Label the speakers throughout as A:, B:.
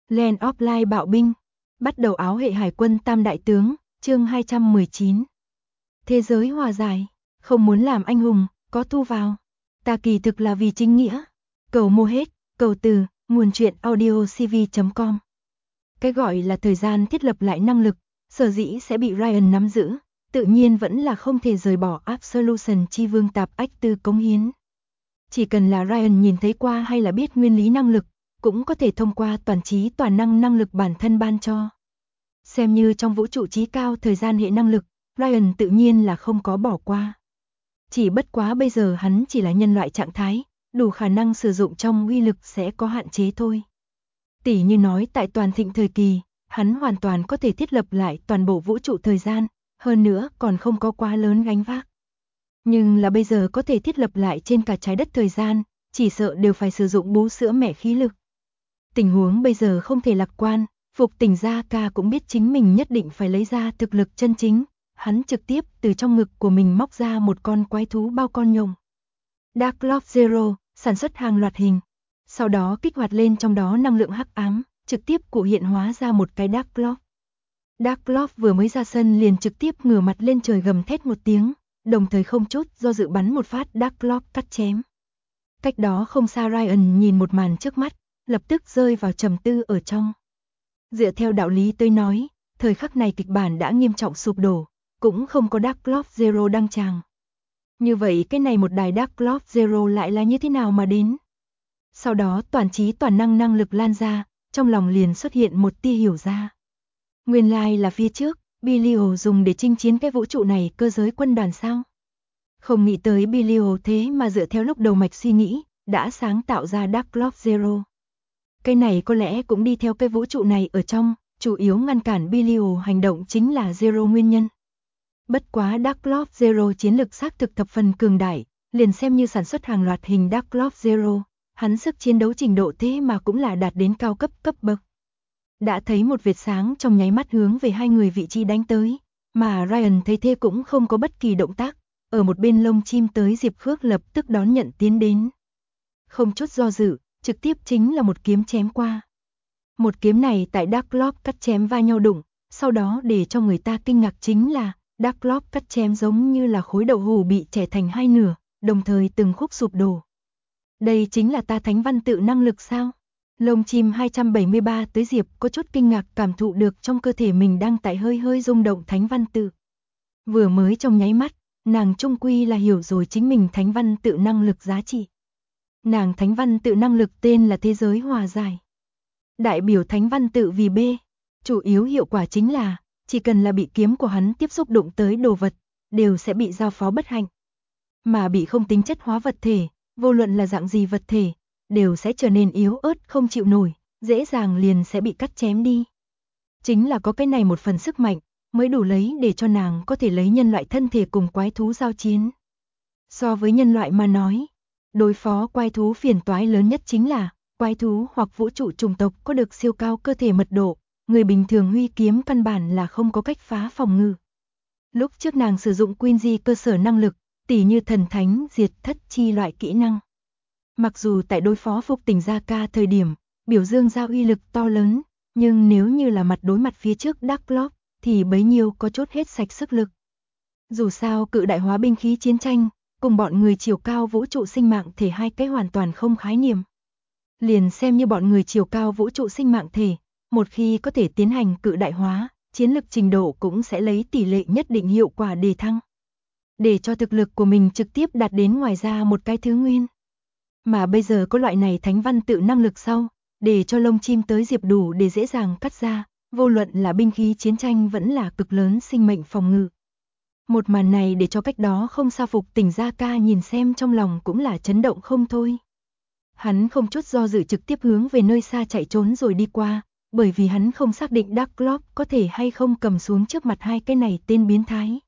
A: Land of Light bạo binh. Bắt đầu áo hệ hải quân tam đại tướng, chương 219. Thế giới hòa giải, không muốn làm anh hùng, có thu vào. Ta kỳ thực là vì chính nghĩa. Cầu mua hết, cầu từ, nguồn truyện audiocv.com. Cái gọi là thời gian thiết lập lại năng lực, sở dĩ sẽ bị Ryan nắm giữ, tự nhiên vẫn là không thể rời bỏ Absolution chi vương tạp ách tư cống hiến. Chỉ cần là Ryan nhìn thấy qua hay là biết nguyên lý năng lực, cũng có thể thông qua toàn trí toàn năng năng lực bản thân ban cho. Xem như trong vũ trụ trí cao thời gian hệ năng lực, Ryan tự nhiên là không có bỏ qua. Chỉ bất quá bây giờ hắn chỉ là nhân loại trạng thái, đủ khả năng sử dụng trong uy lực sẽ có hạn chế thôi. Tỉ như nói tại toàn thịnh thời kỳ, hắn hoàn toàn có thể thiết lập lại toàn bộ vũ trụ thời gian, hơn nữa còn không có quá lớn gánh vác. Nhưng là bây giờ có thể thiết lập lại trên cả trái đất thời gian, chỉ sợ đều phải sử dụng bú sữa mẹ khí lực. Tình huống bây giờ không thể lạc quan, Phục Tỉnh Gia Ca cũng biết chính mình nhất định phải lấy ra thực lực chân chính, hắn trực tiếp từ trong ngực của mình móc ra một con quái thú bao con nhộng. Dark Lord Zero, sản xuất hàng loạt hình, sau đó kích hoạt lên trong đó năng lượng hắc ám, trực tiếp cụ hiện hóa ra một cái Dark Lord. Dark Lord vừa mới ra sân liền trực tiếp ngửa mặt lên trời gầm thét một tiếng, đồng thời không chút do dự bắn một phát Dark Lord cắt chém. Cách đó không xa Ryan nhìn một màn trước mắt, lập tức rơi vào trầm tư ở trong. Dựa theo đạo lý tôi nói, thời khắc này kịch bản đã nghiêm trọng sụp đổ, cũng không có Dark Lord Zero đăng tràng. Như vậy cái này một đài Dark Lord Zero lại là như thế nào mà đến? Sau đó toàn trí toàn năng năng lực lan ra, trong lòng liền xuất hiện một tia hiểu ra. Nguyên lai là phía trước, Belial dùng để chinh chiến cái vũ trụ này cơ giới quân đoàn sao? Không nghĩ tới Belial thế mà dựa theo lúc đầu mạch suy nghĩ, đã sáng tạo ra Dark Lord Zero. Cái này có lẽ cũng đi theo cái vũ trụ này ở trong, chủ yếu ngăn cản Belial hành động chính là Zero nguyên nhân. Bất quá Dark Lord Zero chiến lực xác thực thập phần cường đại, liền xem như sản xuất hàng loạt hình Dark Lord Zero, hắn sức chiến đấu trình độ thế mà cũng là đạt đến cao cấp bậc. Đã thấy một vệt sáng trong nháy mắt hướng về hai người vị trí đánh tới, mà Ryan thấy thế cũng không có bất kỳ động tác, ở một bên lông chim tới Diệp Khước lập tức đón nhận tiến đến. Không chút do dự, trực tiếp chính là một kiếm chém qua. Một kiếm này tại Dark Lord cắt chém va nhau đụng, sau đó để cho người ta kinh ngạc chính là Dark Lord cắt chém giống như là khối đậu hũ bị chẻ thành hai nửa, đồng thời từng khúc sụp đổ. Đây chính là ta thánh văn tự năng lực sao? Lông chim 273 tới Diệp có chút kinh ngạc cảm thụ được trong cơ thể mình đang tại hơi hơi rung động thánh văn tự. Vừa mới trong nháy mắt, nàng trung quy là hiểu rồi chính mình thánh văn tự năng lực giá trị. Nàng thánh văn tự năng lực tên là thế giới hòa giải. Đại biểu thánh văn tự vì B, chủ yếu hiệu quả chính là, chỉ cần là bị kiếm của hắn tiếp xúc đụng tới đồ vật, đều sẽ bị giao phó bất hạnh. Mà bị không tính chất hóa vật thể, vô luận là dạng gì vật thể, đều sẽ trở nên yếu ớt không chịu nổi, dễ dàng liền sẽ bị cắt chém đi. Chính là có cái này một phần sức mạnh, mới đủ lấy để cho nàng có thể lấy nhân loại thân thể cùng quái thú giao chiến. So với nhân loại mà nói, đối phó quái thú phiền toái lớn nhất chính là, quái thú hoặc vũ trụ chủng tộc có được siêu cao cơ thể mật độ, người bình thường huy kiếm căn bản là không có cách phá phòng ngự. Lúc trước nàng sử dụng Quincy cơ sở năng lực, tỉ như thần thánh diệt thất chi loại kỹ năng. Mặc dù tại đối phó Phục Tỉnh Gia Ca thời điểm, biểu dương ra uy lực to lớn, nhưng nếu như là mặt đối mặt phía trước Dark Lord, thì bấy nhiêu có chút hết sạch sức lực. Dù sao cự đại hóa binh khí chiến tranh, cùng bọn người chiều cao vũ trụ sinh mạng thể hai cái hoàn toàn không khái niệm. Liền xem như bọn người chiều cao vũ trụ sinh mạng thể, một khi có thể tiến hành cự đại hóa, chiến lực trình độ cũng sẽ lấy tỷ lệ nhất định hiệu quả đề thăng. Để cho thực lực của mình trực tiếp đạt đến ngoài ra một cái thứ nguyên. Mà bây giờ có loại này thánh văn tự năng lực sau, để cho lông chim tới Diệp đủ để dễ dàng cắt ra, vô luận là binh khí chiến tranh vẫn là cực lớn sinh mệnh phòng ngự. Một màn này để cho cách đó không xa Phục Tỉnh Gia Ca nhìn xem trong lòng cũng là chấn động không thôi. Hắn không chút do dự trực tiếp hướng về nơi xa chạy trốn rồi đi qua, bởi vì hắn không xác định Dark Lord có thể hay không cầm xuống trước mặt hai cái này tên biến thái.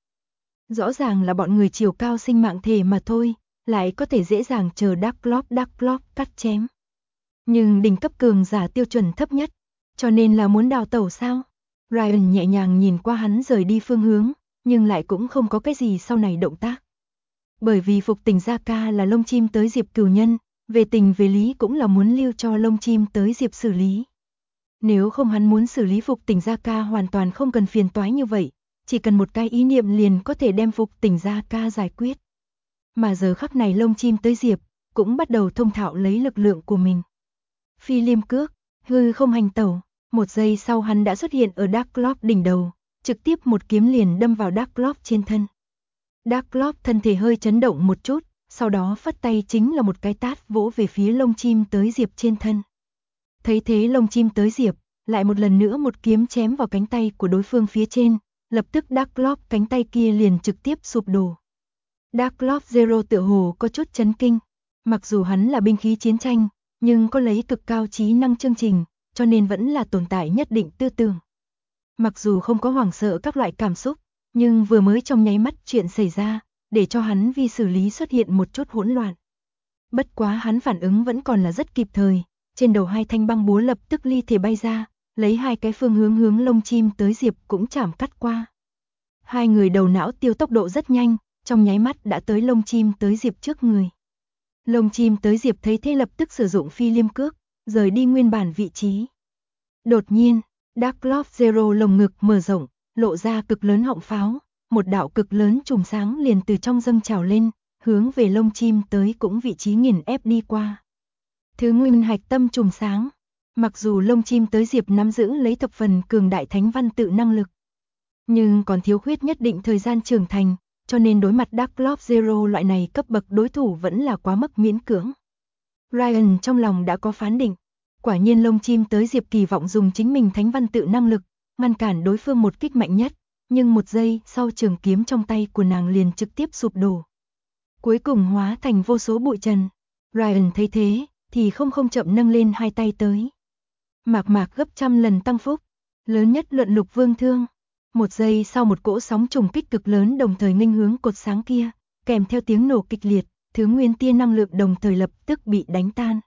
A: Rõ ràng là bọn người chiều cao sinh mạng thể mà thôi, lại có thể dễ dàng chờ Dark Lord cắt chém. Nhưng đỉnh cấp cường giả tiêu chuẩn thấp nhất, cho nên là muốn đào tẩu sao? Ryan nhẹ nhàng nhìn qua hắn rời đi phương hướng, nhưng lại cũng không có cái gì sau này động tác. Bởi vì Phục Tỉnh Gia Ca là lông chim tới Diệp cửu nhân, về tình về lý cũng là muốn lưu cho lông chim tới Diệp xử lý. Nếu không hắn muốn xử lý Phục Tỉnh Gia Ca hoàn toàn không cần phiền toái như vậy, chỉ cần một cái ý niệm liền có thể đem Phục Tỉnh Gia Ca giải quyết. Mà giờ khắc này lông chim tới Diệp, cũng bắt đầu thông thạo lấy lực lượng của mình. Phi liêm cước, hư không hành tẩu, một giây sau hắn đã xuất hiện ở Dark Lord đỉnh đầu, trực tiếp một kiếm liền đâm vào Dark Lord trên thân. Dark Lord thân thể hơi chấn động một chút, sau đó phất tay chính là một cái tát vỗ về phía lông chim tới Diệp trên thân. Thấy thế lông chim tới Diệp, lại một lần nữa một kiếm chém vào cánh tay của đối phương phía trên, lập tức Dark Lord cánh tay kia liền trực tiếp sụp đổ. Dark Lord Zero tựa hồ có chút chấn kinh, mặc dù hắn là binh khí chiến tranh, nhưng có lấy cực cao trí năng chương trình, cho nên vẫn là tồn tại nhất định tư tưởng. Mặc dù không có hoảng sợ các loại cảm xúc, nhưng vừa mới trong nháy mắt chuyện xảy ra, để cho hắn vi xử lý xuất hiện một chút hỗn loạn. Bất quá hắn phản ứng vẫn còn là rất kịp thời, trên đầu hai thanh băng búa lập tức ly thể bay ra, lấy hai cái phương hướng lông chim tới Diệp cũng chảm cắt qua. Hai người đầu não tiêu tốc độ rất nhanh, trong nháy mắt đã tới lông chim tới Diệp trước người. Lông chim tới Diệp thấy thế lập tức sử dụng phi liêm cước, rời đi nguyên bản vị trí. Đột nhiên, Dark Lord Zero lồng ngực mở rộng, lộ ra cực lớn họng pháo, một đạo cực lớn chùm sáng liền từ trong dâng trào lên, hướng về lông chim tới cũng vị trí nghiền ép đi qua. Thứ nguyên hạch tâm chùm sáng, mặc dù lông chim tới Diệp nắm giữ lấy thập phần cường đại thánh văn tự năng lực, nhưng còn thiếu khuyết nhất định thời gian trưởng thành, cho nên đối mặt Dark Lord Zero loại này cấp bậc đối thủ vẫn là quá mức miễn cưỡng. Ryan trong lòng đã có phán định, quả nhiên lông chim tới Diệp kỳ vọng dùng chính mình thánh văn tự năng lực, ngăn cản đối phương một kích mạnh nhất, nhưng một giây sau trường kiếm trong tay của nàng liền trực tiếp sụp đổ. Cuối cùng hóa thành vô số bụi trần. Ryan thấy thế, thì không chậm nâng lên hai tay tới. Mạc gấp trăm lần tăng phúc, lớn nhất luận lục vương thương. Một giây sau một cỗ sóng trùng kích cực lớn đồng thời nghênh hướng cột sáng kia, kèm theo tiếng nổ kịch liệt, thứ nguyên tia năng lượng đồng thời lập tức bị đánh tan.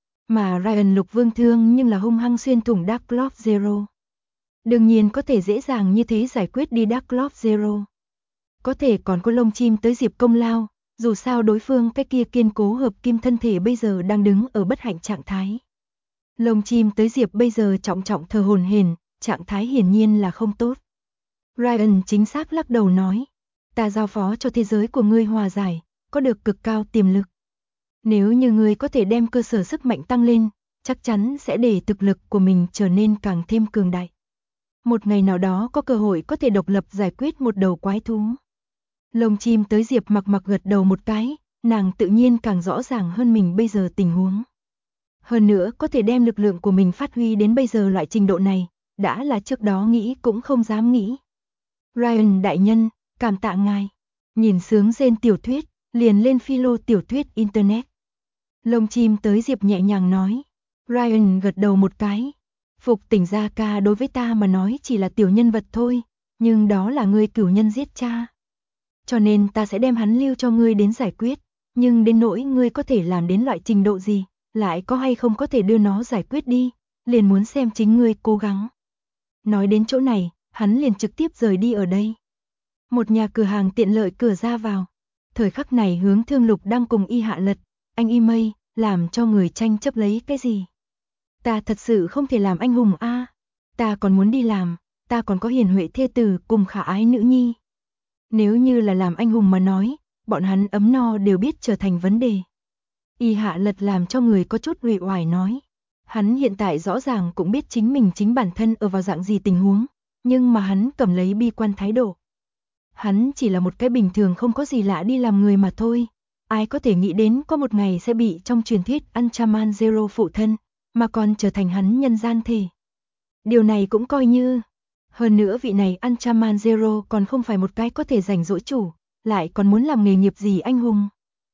A: Mà Ryan lục vương thương nhưng là hung hăng xuyên thủng Dark Lord Zero. Đương nhiên có thể dễ dàng như thế giải quyết đi Dark Lord Zero. Có thể còn có lông chim tới Diệp công lao, dù sao đối phương cái kia kiên cố hợp kim thân thể bây giờ đang đứng ở bất hạnh trạng thái. Lông chim tới Diệp bây giờ trọng thờ hổn hển, trạng thái hiển nhiên là không tốt. Ryan chính xác lắc đầu nói, ta giao phó cho thế giới của ngươi hòa giải, có được cực cao tiềm lực. Nếu như ngươi có thể đem cơ sở sức mạnh tăng lên, chắc chắn sẽ để thực lực của mình trở nên càng thêm cường đại. Một ngày nào đó có cơ hội có thể độc lập giải quyết một đầu quái thú. Lông chim tới Diệp mặc gật đầu một cái, nàng tự nhiên càng rõ ràng hơn mình bây giờ tình huống. Hơn nữa có thể đem lực lượng của mình phát huy đến bây giờ loại trình độ này, đã là trước đó nghĩ cũng không dám nghĩ. Ryan đại nhân, cảm tạ ngài. Nhìn sướng rên tiểu thuyết, liền lên philo tiểu thuyết internet. Lông chim tới Diệp nhẹ nhàng nói. Ryan gật đầu một cái. Phục Tỉnh Gia Ca đối với ta mà nói chỉ là tiểu nhân vật thôi, nhưng đó là ngươi cửu nhân giết cha. Cho nên ta sẽ đem hắn lưu cho ngươi đến giải quyết, nhưng đến nỗi ngươi có thể làm đến loại trình độ gì, lại có hay không có thể đưa nó giải quyết đi, liền muốn xem chính ngươi cố gắng. Nói đến chỗ này, hắn liền trực tiếp rời đi ở đây. Một nhà cửa hàng tiện lợi cửa ra vào. Thời khắc này Hướng Thương Lục đang cùng Y Hạ Lật, anh Y Mây, làm cho người tranh chấp lấy cái gì. Ta thật sự không thể làm anh hùng a, ta còn muốn đi làm, ta còn có hiền huệ thê tử cùng khả ái nữ nhi. Nếu như là làm anh hùng mà nói, bọn hắn ấm no đều biết trở thành vấn đề. Y Hạ Lật làm cho người có chút uể oải nói. Hắn hiện tại rõ ràng cũng biết chính mình chính bản thân ở vào dạng gì tình huống, nhưng mà hắn cầm lấy bi quan thái độ. Hắn chỉ là một cái bình thường không có gì lạ đi làm người mà thôi. Ai có thể nghĩ đến có một ngày sẽ bị trong truyền thuyết Ultraman Zero phụ thân, mà còn trở thành hắn nhân gian thể. Điều này cũng coi như. Hơn nữa vị này Ultraman Zero còn không phải một cái có thể rảnh rỗi chủ, lại còn muốn làm nghề nghiệp gì anh hùng.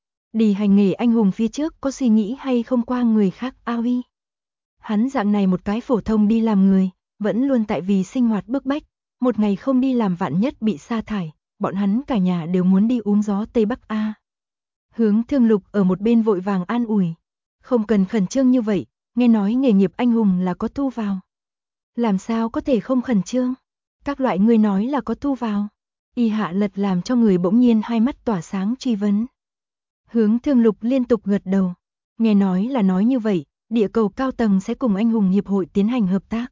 A: Đi hành nghề anh hùng phía trước có suy nghĩ hay không qua người khác Aoi. Hắn dạng này một cái phổ thông đi làm người, vẫn luôn tại vì sinh hoạt bức bách, một ngày không đi làm vạn nhất bị sa thải, bọn hắn cả nhà đều muốn đi uống gió Tây Bắc A. Hướng Thương Lục ở một bên vội vàng an ủi, không cần khẩn trương như vậy, nghe nói nghề nghiệp anh hùng là có thu vào. Làm sao có thể không khẩn trương? Các loại người nói là có thu vào. Y Hạ Lật làm cho người bỗng nhiên hai mắt tỏa sáng truy vấn. Hướng Thương Lục liên tục gật đầu, nghe nói là nói như vậy, địa cầu cao tầng sẽ cùng anh hùng hiệp hội tiến hành hợp tác.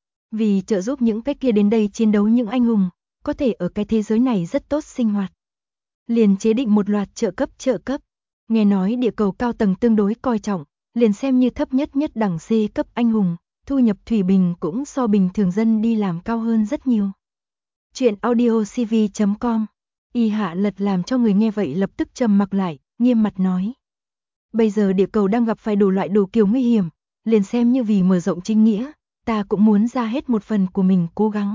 A: Vì trợ giúp những cái kia đến đây chiến đấu những anh hùng, có thể ở cái thế giới này rất tốt sinh hoạt. Liền chế định một loạt trợ cấp. Nghe nói địa cầu cao tầng tương đối coi trọng, liền xem như thấp nhất đẳng C cấp anh hùng, thu nhập thủy bình cũng so bình thường dân đi làm cao hơn rất nhiều. Chuyện audiocv.com. Y Hạ Lật làm cho người nghe vậy lập tức trầm mặc lại, nghiêm mặt nói. Bây giờ địa cầu đang gặp phải đủ loại đủ kiểu nguy hiểm, liền xem như vì mở rộng chính nghĩa, ta cũng muốn ra hết một phần của mình cố gắng.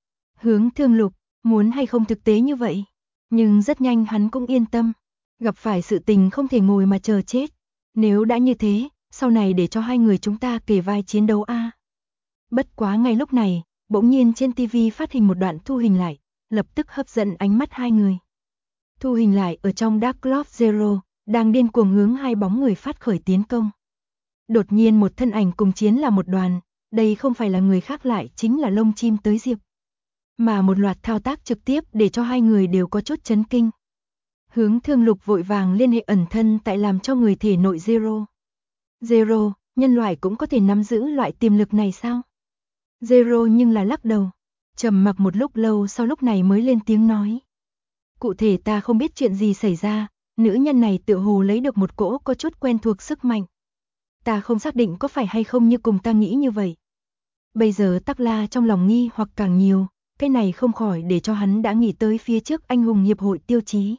A: Hướng Thương Lục, muốn hay không thực tế như vậy, nhưng rất nhanh hắn cũng yên tâm, gặp phải sự tình không thể ngồi mà chờ chết, nếu đã như thế, sau này để cho hai người chúng ta kề vai chiến đấu a. Bất quá ngay lúc này, bỗng nhiên trên TV phát hình một đoạn thu hình lại, lập tức hấp dẫn ánh mắt hai người. Thu hình lại ở trong Dark Lord Zero, đang điên cuồng hướng hai bóng người phát khởi tiến công. Đột nhiên một thân ảnh cùng chiến là một đoàn, đây không phải là người khác lại chính là Lông Chim tới Diệp. Mà một loạt thao tác trực tiếp để cho hai người đều có chút chấn kinh. Hướng Thương Lục vội vàng liên hệ ẩn thân tại làm cho người thể nội Zero. Zero, nhân loại cũng có thể nắm giữ loại tiềm lực này sao? Zero nhưng là lắc đầu, trầm mặc một lúc lâu sau lúc này mới lên tiếng nói. Cụ thể ta không biết chuyện gì xảy ra, nữ nhân này tựa hồ lấy được một cỗ có chút quen thuộc sức mạnh. Ta không xác định có phải hay không như cùng ta nghĩ như vậy. Bây giờ Tắc La trong lòng nghi hoặc càng nhiều, cái này không khỏi để cho hắn đã nghĩ tới phía trước anh hùng hiệp hội Tiêu Chí.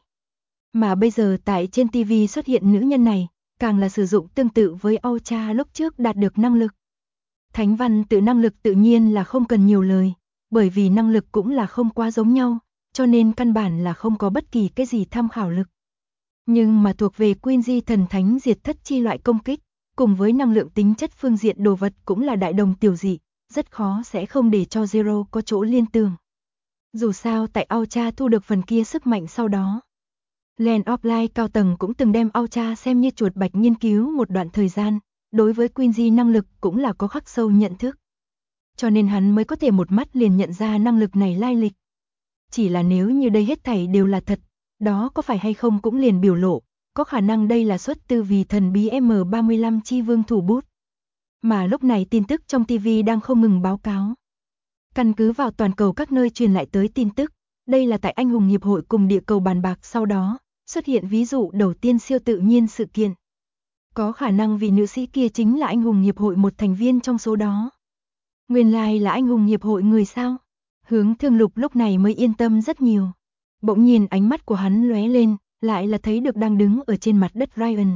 A: Mà bây giờ tại trên TV xuất hiện nữ nhân này, càng là sử dụng tương tự với Aucha lúc trước đạt được năng lực. Thánh văn tự năng lực tự nhiên là không cần nhiều lời, bởi vì năng lực cũng là không quá giống nhau, cho nên căn bản là không có bất kỳ cái gì tham khảo lực. Nhưng mà thuộc về Quincy thần thánh diệt thất chi loại công kích, cùng với năng lượng tính chất phương diện đồ vật cũng là đại đồng tiểu dị, rất khó sẽ không để cho Zero có chỗ liên tưởng. Dù sao tại Aucha thu được phần kia sức mạnh sau đó. Land of Light cao tầng cũng từng đem Aucha xem như chuột bạch nghiên cứu một đoạn thời gian, đối với Quincy năng lực cũng là có khắc sâu nhận thức. Cho nên hắn mới có thể một mắt liền nhận ra năng lực này lai lịch. Chỉ là nếu như đây hết thảy đều là thật, đó có phải hay không cũng liền biểu lộ, có khả năng đây là xuất từ vì thần bí M35 chi vương thủ bút. Mà lúc này tin tức trong TV đang không ngừng báo cáo. Căn cứ vào toàn cầu các nơi truyền lại tới tin tức, đây là tại anh hùng hiệp hội cùng địa cầu bàn bạc sau đó, xuất hiện ví dụ đầu tiên siêu tự nhiên sự kiện. Có khả năng vì nữ sĩ kia chính là anh hùng hiệp hội một thành viên trong số đó. Nguyên lai là anh hùng hiệp hội người sao? Hướng Thương Lục lúc này mới yên tâm rất nhiều. Bỗng nhiên ánh mắt của hắn lóe lên, lại là thấy được đang đứng ở trên mặt đất Ryan.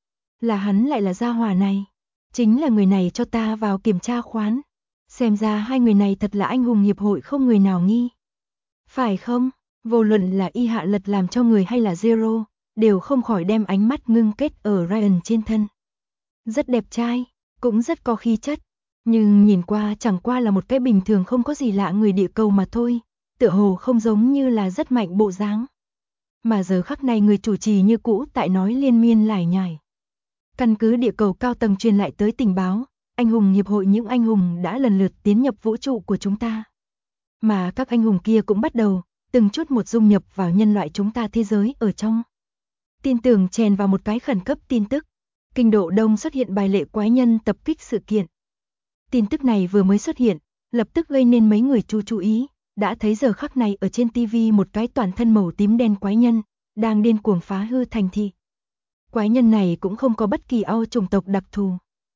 A: Là hắn lại là gia hỏa này. Chính là người này cho ta vào kiểm tra khoán. Xem ra hai người này thật là anh hùng hiệp hội không người nào nghi. Phải không? Vô luận là Y Hạ Lật làm cho người hay là Zero, đều không khỏi đem ánh mắt ngưng kết ở Ryan trên thân. Rất đẹp trai, cũng rất có khí chất. Nhưng nhìn qua chẳng qua là một cái bình thường không có gì lạ người địa cầu mà thôi, tựa hồ không giống như là rất mạnh bộ dáng. Mà giờ khắc này người chủ trì như cũ tại nói liên miên lải nhải. Căn cứ địa cầu cao tầng truyền lại tới tình báo, anh hùng hiệp hội những anh hùng đã lần lượt tiến nhập vũ trụ của chúng ta. Mà các anh hùng kia cũng bắt đầu, từng chút một dung nhập vào nhân loại chúng ta thế giới ở trong. Tin tưởng chèn vào một cái khẩn cấp tin tức, Kinh Độ Đông xuất hiện bài lệ quái nhân tập kích sự kiện. Tin tức này vừa mới xuất hiện, lập tức gây nên mấy người chú ý, đã thấy giờ khắc này ở trên TV một cái toàn thân màu tím đen quái nhân, đang điên cuồng phá hư thành thị. Quái nhân này cũng không có bất kỳ chủng tộc đặc thù.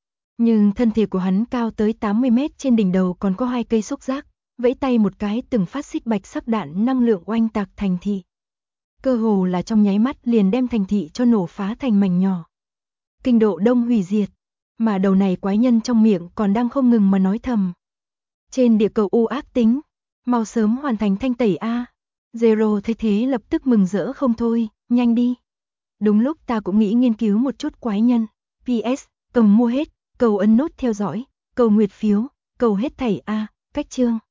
A: Nhưng thân thể của hắn cao tới 80 mét, trên đỉnh đầu còn có 2 cây xúc giác, vẫy tay một cái từng phát xích bạch sắc đạn năng lượng oanh tạc thành thị. Cơ hồ là trong nháy mắt liền đem thành thị cho nổ phá thành mảnh nhỏ. Kinh Độ Đông hủy diệt. Mà đầu này quái nhân trong miệng còn đang không ngừng mà nói thầm. Trên địa cầu u ác tính, mau sớm hoàn thành thanh tẩy a. Zero thấy thế lập tức mừng rỡ không thôi, nhanh đi. Đúng lúc ta cũng nghĩ nghiên cứu một chút quái nhân. PS, cầm mua hết, cầu ấn nút theo dõi, cầu nguyệt phiếu, cầu hết thảy a, cách chương.